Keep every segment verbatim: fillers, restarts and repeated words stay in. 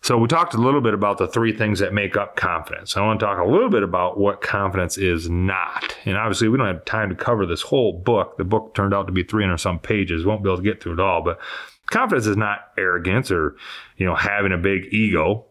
So we talked a little bit about the three things that make up confidence. I want to talk a little bit about what confidence is not. And obviously, we don't have time to cover this whole book. The book turned out to be three hundred some pages. We won't be able to get through it all. But confidence is not arrogance or, you know, having a big ego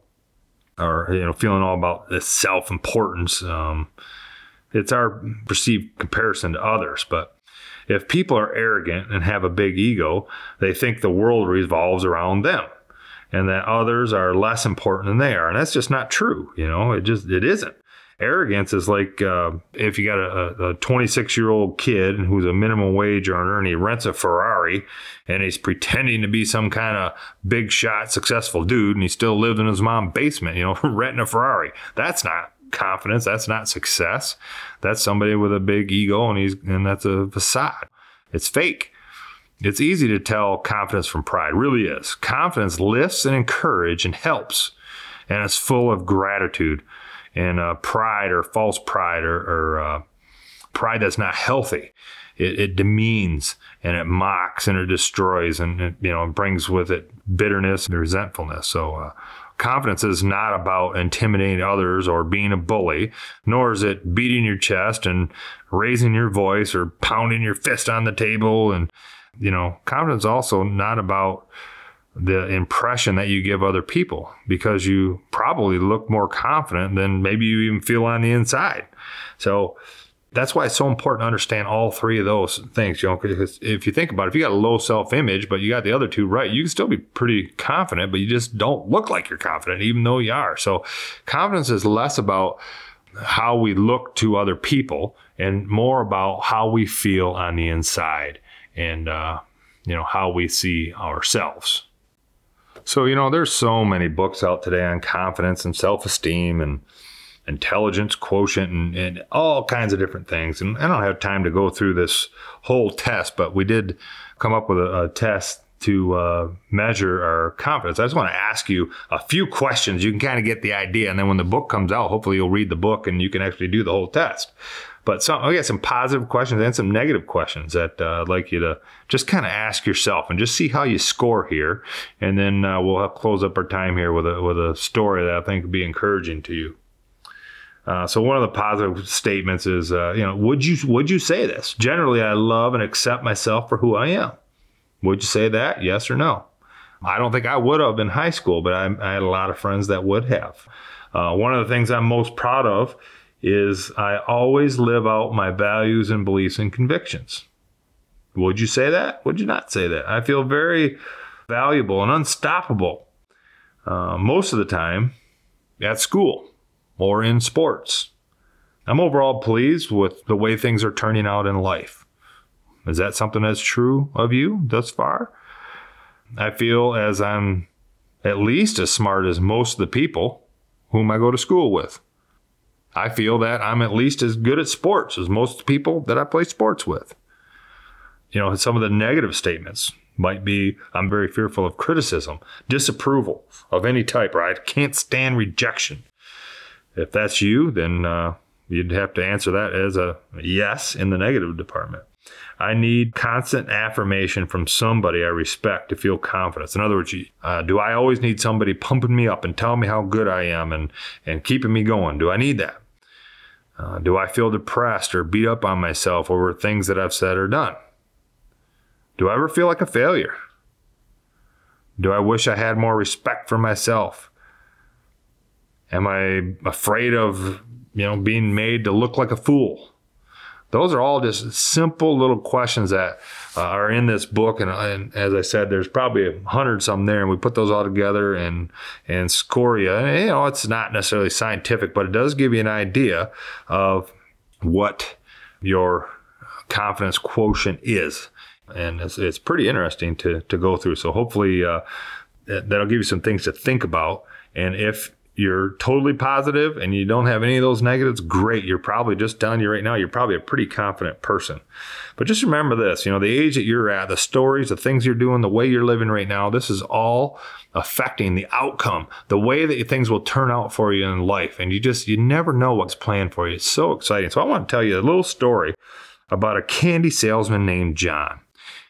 or, you know, feeling all about this self-importance. Um, it's our perceived comparison to others. But if people are arrogant and have a big ego, they think the world revolves around them, and that others are less important than they are. And that's just not true. You know, it just, it isn't. Arrogance is like uh, if you got a, a twenty-six-year-old kid who's a minimum wage earner and he rents a Ferrari and he's pretending to be some kind of big shot, successful dude, and he still lived in his mom's basement, you know, renting a Ferrari. That's not confidence. That's not success. That's somebody with a big ego, and he's and that's a facade. It's fake. It's easy to tell confidence from pride. It really is. Confidence lifts and encourages and helps, and it's full of gratitude. And uh, pride or false pride or, or uh, pride that's not healthy, it, it demeans and it mocks and it destroys, and it, you know, brings with it bitterness and resentfulness. So uh, confidence is not about intimidating others or being a bully, nor is it beating your chest and raising your voice or pounding your fist on the table. And, you know, confidence is also not about the impression that you give other people, because you probably look more confident than maybe you even feel on the inside. So that's why it's so important to understand all three of those things, you know, because if you think about it, if you got a low self-image, but you got the other two right, you can still be pretty confident, but you just don't look like you're confident, even though you are. So confidence is less about how we look to other people and more about how we feel on the inside and, uh, you know, how we see ourselves. So, you know, there's so many books out today on confidence and self-esteem and intelligence quotient and, and all kinds of different things. And I don't have time to go through this whole test, but we did come up with a, a test to uh, measure our confidence. I just want to ask you a few questions. You can kind of get the idea. And then when the book comes out, hopefully you'll read the book and you can actually do the whole test. But some, I got some positive questions and some negative questions that uh, I'd like you to just kind of ask yourself and just see how you score here. And then uh, we'll have close up our time here with a with a story that I think would be encouraging to you. Uh, so one of the positive statements is, uh, you know, would you would you say this? Generally, I love and accept myself for who I am. Would you say that? Yes or no? I don't think I would have in high school, but I, I had a lot of friends that would have. Uh, one of the things I'm most proud of is I always live out my values and beliefs and convictions. Would you say that? Would you not say that? I feel very valuable and unstoppable uh, most of the time at school or in sports. I'm overall pleased with the way things are turning out in life. Is that something that's true of you thus far? I feel as I'm at least as smart as most of the people whom I go to school with. I feel that I'm at least as good at sports as most people that I play sports with. You know, some of the negative statements might be, I'm very fearful of criticism, disapproval of any type, or I can't stand rejection. If that's you, then uh, you'd have to answer that as a yes in the negative department. I need constant affirmation from somebody I respect to feel confidence. In other words, uh, do I always need somebody pumping me up and telling me how good I am and, and keeping me going? Do I need that? Uh, do I feel depressed or beat up on myself over things that I've said or done? Do I ever feel like a failure? Do I wish I had more respect for myself? Am I afraid of, you know, being made to look like a fool? Those are all just simple little questions that uh, are in this book. And, and as I said, there's probably a hundred some there, and we put those all together and and score you. And, you know, it's not necessarily scientific, but it does give you an idea of what your confidence quotient is. And it's, it's pretty interesting to to go through. So hopefully uh, that'll give you some things to think about. And if you're totally positive and you don't have any of those negatives, great. You're probably, just telling you right now, you're probably a pretty confident person. But just remember this, you know, the age that you're at, the stories, the things you're doing, the way you're living right now, this is all affecting the outcome, the way that things will turn out for you in life. And you just, you never know what's planned for you. It's so exciting. So I want to tell you a little story about a candy salesman named John.